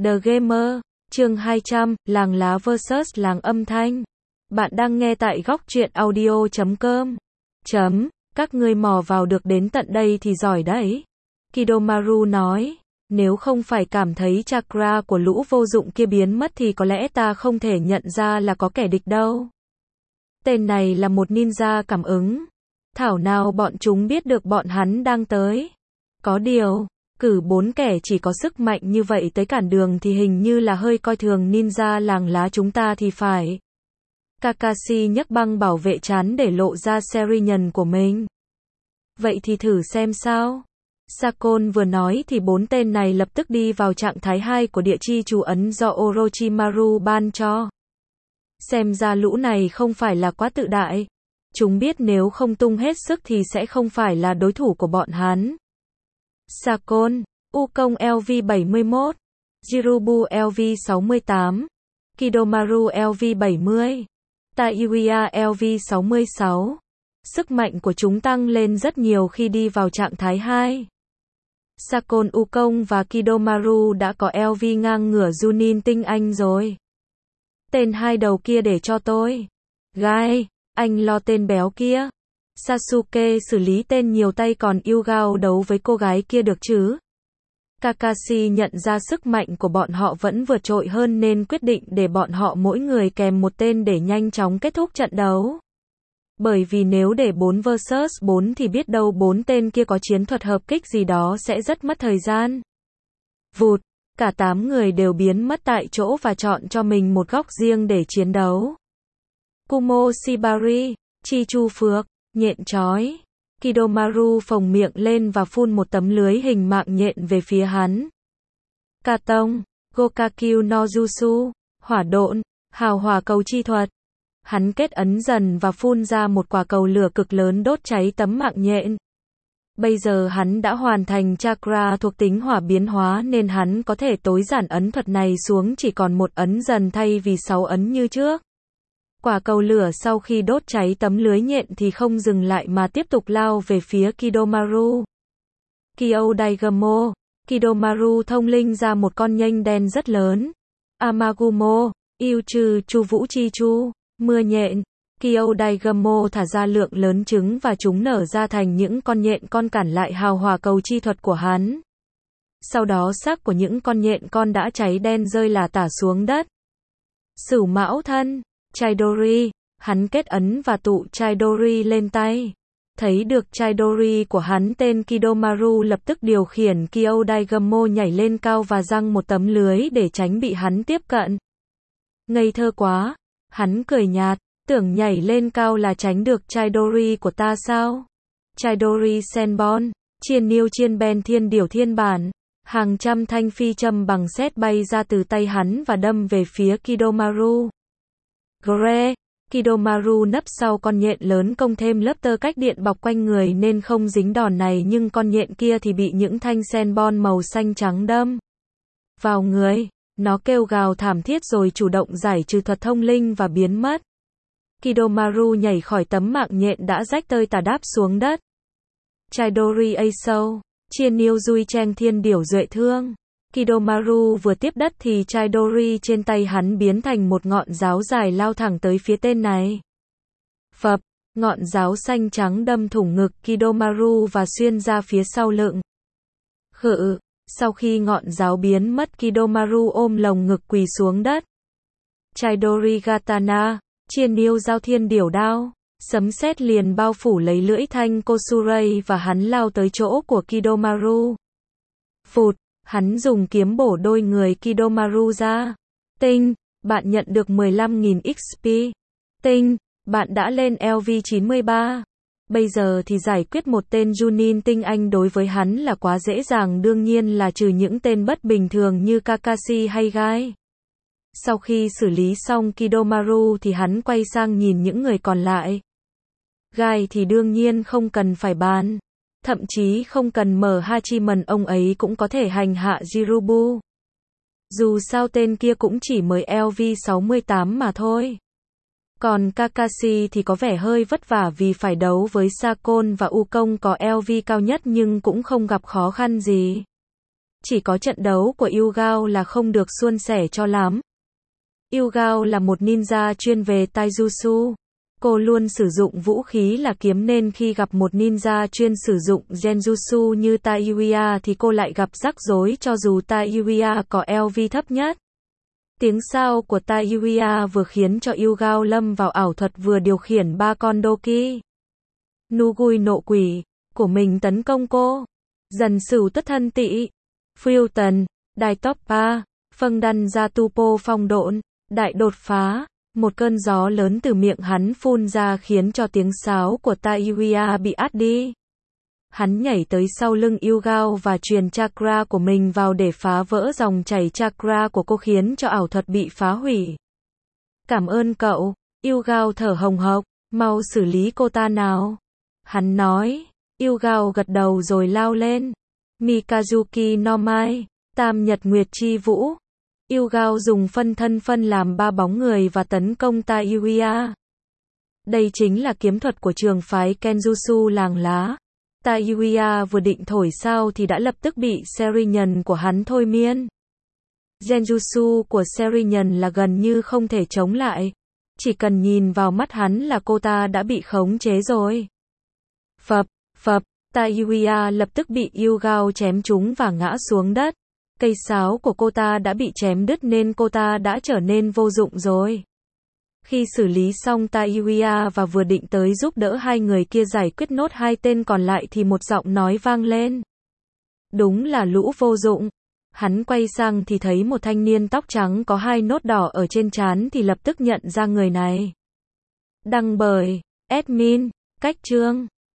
The Gamer, chương 200, làng lá vs làng âm thanh. Bạn đang nghe tại góc truyện audio.com. Các ngươi mò vào được đến tận đây thì giỏi đấy. Kidomaru nói, nếu không phải cảm thấy chakra của lũ vô dụng kia biến mất thì có lẽ ta không thể nhận ra là có kẻ địch đâu. Tên này là một ninja cảm ứng. Thảo nào bọn chúng biết được bọn hắn đang tới. Có điều, cử 4 kẻ chỉ có sức mạnh như vậy tới cản đường thì hình như là hơi coi thường ninja làng lá chúng ta thì phải. Kakashi nhấc băng bảo vệ trán để lộ ra Serinyuan của mình. Vậy thì thử xem sao. Sakon vừa nói thì 4 tên này lập tức đi vào trạng thái 2 của địa chi chú ấn do Orochimaru ban cho. Xem ra lũ này không phải là quá tự đại. Chúng biết nếu không tung hết sức thì sẽ không phải là đối thủ của bọn hắn. Sakon, Wukong LV71, Jirubu LV68, Kidomaru LV70, Taiuya LV66. Sức mạnh của chúng tăng lên rất nhiều khi đi vào trạng thái 2. Sakon, Wukong và Kidomaru đã có LV ngang ngửa Junin tinh anh rồi. Tên hai đầu kia để cho tôi. Gai, anh lo tên béo kia. Sasuke xử lý tên nhiều tay còn Yugao đấu với cô gái kia được chứ. Kakashi nhận ra sức mạnh của bọn họ vẫn vượt trội hơn nên quyết định để bọn họ mỗi người kèm một tên để nhanh chóng kết thúc trận đấu. Bởi vì nếu để 4 vs 4 thì biết đâu 4 tên kia có chiến thuật hợp kích gì đó sẽ rất mất thời gian. Vụt, cả 8 người đều biến mất tại chỗ và chọn cho mình một góc riêng để chiến đấu. Kumo Shibari, Chi Chu Phược, nhện chói. Kidomaru phồng miệng lên và phun một tấm lưới hình mạng nhện về phía hắn. Katong, Gokakyu no Jutsu, hỏa độn, hào hỏa cầu chi thuật. Hắn kết ấn dần và phun ra một quả cầu lửa cực lớn đốt cháy tấm mạng nhện. Bây giờ hắn đã hoàn thành chakra thuộc tính hỏa biến hóa nên hắn có thể tối giản ấn thuật này xuống chỉ còn một ấn dần thay vì 6 ấn như trước. Quả cầu lửa sau khi đốt cháy tấm lưới nhện thì không dừng lại mà tiếp tục lao về phía Kidomaru. Kyodaigammo, Kidomaru thông linh ra một con nhênh đen rất lớn. Amagumo, yêu trừ chu vũ chi chu, mưa nhện. Kyodaigammo thả ra lượng lớn trứng và chúng nở ra thành những con nhện con cản lại hào hỏa cầu chi thuật của hắn. Sau đó xác của những con nhện con đã cháy đen rơi lả tả xuống đất. Sửu mão thân, Chidori, hắn kết ấn và tụ Chidori lên tay. Thấy được Chidori của hắn tên Kidomaru lập tức điều khiển Kyodaigammo nhảy lên cao và giăng một tấm lưới để tránh bị hắn tiếp cận. Ngây thơ quá, hắn cười nhạt, tưởng nhảy lên cao là tránh được Chidori của ta sao? Chidori Senbon, chiên niêu chiên ben thiên điểu thiên bản. Hàng trăm thanh phi châm bằng sét bay ra từ tay hắn và đâm về phía Kidomaru. Gre, Kidomaru nấp sau con nhện lớn công thêm lớp tơ cách điện bọc quanh người nên không dính đòn này nhưng con nhện kia thì bị những thanh senbon màu xanh trắng đâm vào người. Nó kêu gào thảm thiết rồi chủ động giải trừ thuật thông linh và biến mất. Kidomaru nhảy khỏi tấm mạng nhện đã rách tơi tả đáp xuống đất. Chidori Aso, chiên niêu dui cheng thiên điểu duệ thương. Kidomaru vừa tiếp đất thì Chidori trên tay hắn biến thành một ngọn giáo dài lao thẳng tới phía tên này. Phập, ngọn giáo xanh trắng đâm thủng ngực Kidomaru và xuyên ra phía sau lưng. Khự, sau khi ngọn giáo biến mất Kidomaru ôm lồng ngực quỳ xuống đất. Chidori Gatana, chiên niêu giao thiên điểu đao. Sấm sét liền bao phủ lấy lưỡi thanh Kosurei và hắn lao tới chỗ của Kidomaru. Phụt, hắn dùng kiếm bổ đôi người Kidomaru ra. Tinh, bạn nhận được 15.000 XP. Tinh, bạn đã lên LV93. Bây giờ thì giải quyết một tên Junin tinh anh đối với hắn là quá dễ dàng, đương nhiên là trừ những tên bất bình thường như Kakashi hay Gai. Sau khi xử lý xong Kidomaru thì hắn quay sang nhìn những người còn lại. Gai thì đương nhiên không cần phải bàn. Thậm chí không cần mở Hachiman ông ấy cũng có thể hành hạ Jirubu. Dù sao tên kia cũng chỉ mới LV68 mà thôi. Còn Kakashi thì có vẻ hơi vất vả vì phải đấu với Sakon và Wukong có LV cao nhất nhưng cũng không gặp khó khăn gì. Chỉ có trận đấu của Yugao là không được suôn sẻ cho lắm. Yugao là một ninja chuyên về taijutsu. Cô luôn sử dụng vũ khí là kiếm nên khi gặp một ninja chuyên sử dụng genjutsu như Taiyuya thì cô lại gặp rắc rối cho dù Taiyuya có LV thấp nhất. Tiếng sao của Taiyuya vừa khiến cho Yugao lâm vào ảo thuật vừa điều khiển 3 con Doki Nugui nộ quỷ của mình tấn công cô. Dần sửu tất thân tị, Futon, Đài Toppa, Phâng Đăn Gia Tu phong độn, đại đột phá. Một cơn gió lớn từ miệng hắn phun ra khiến cho tiếng sáo của Taiyuya bị át đi. Hắn nhảy tới sau lưng Yugao và truyền chakra của mình vào để phá vỡ dòng chảy chakra của cô khiến cho ảo thuật bị phá hủy. Cảm ơn cậu, Yugao thở hồng hộc, mau xử lý cô ta nào. Hắn nói, Yugao gật đầu rồi lao lên. Mikazuki no Mai, Tam Nhật Nguyệt Chi Vũ. Yugao dùng phân thân phân làm 3 bóng người và tấn công Taiyuya. Đây chính là kiếm thuật của trường phái Kenjutsu làng lá. Taiyuya vừa định thổi sao thì đã lập tức bị Serinhân của hắn thôi miên. Genjutsu của Serinhân là gần như không thể chống lại. Chỉ cần nhìn vào mắt hắn là cô ta đã bị khống chế rồi. Phập, phập, Taiyuya lập tức bị Yugao chém trúng và ngã xuống đất. Cây sáo của cô ta đã bị chém đứt nên cô ta đã trở nên vô dụng rồi. Khi xử lý xong Taiyuya và vừa định tới giúp đỡ hai người kia giải quyết nốt 2 tên còn lại thì một giọng nói vang lên. Đúng là lũ vô dụng. Hắn quay sang thì thấy một thanh niên tóc trắng có 2 nốt đỏ ở trên trán thì lập tức nhận ra người này. Đăng bởi admin, Cách Chương.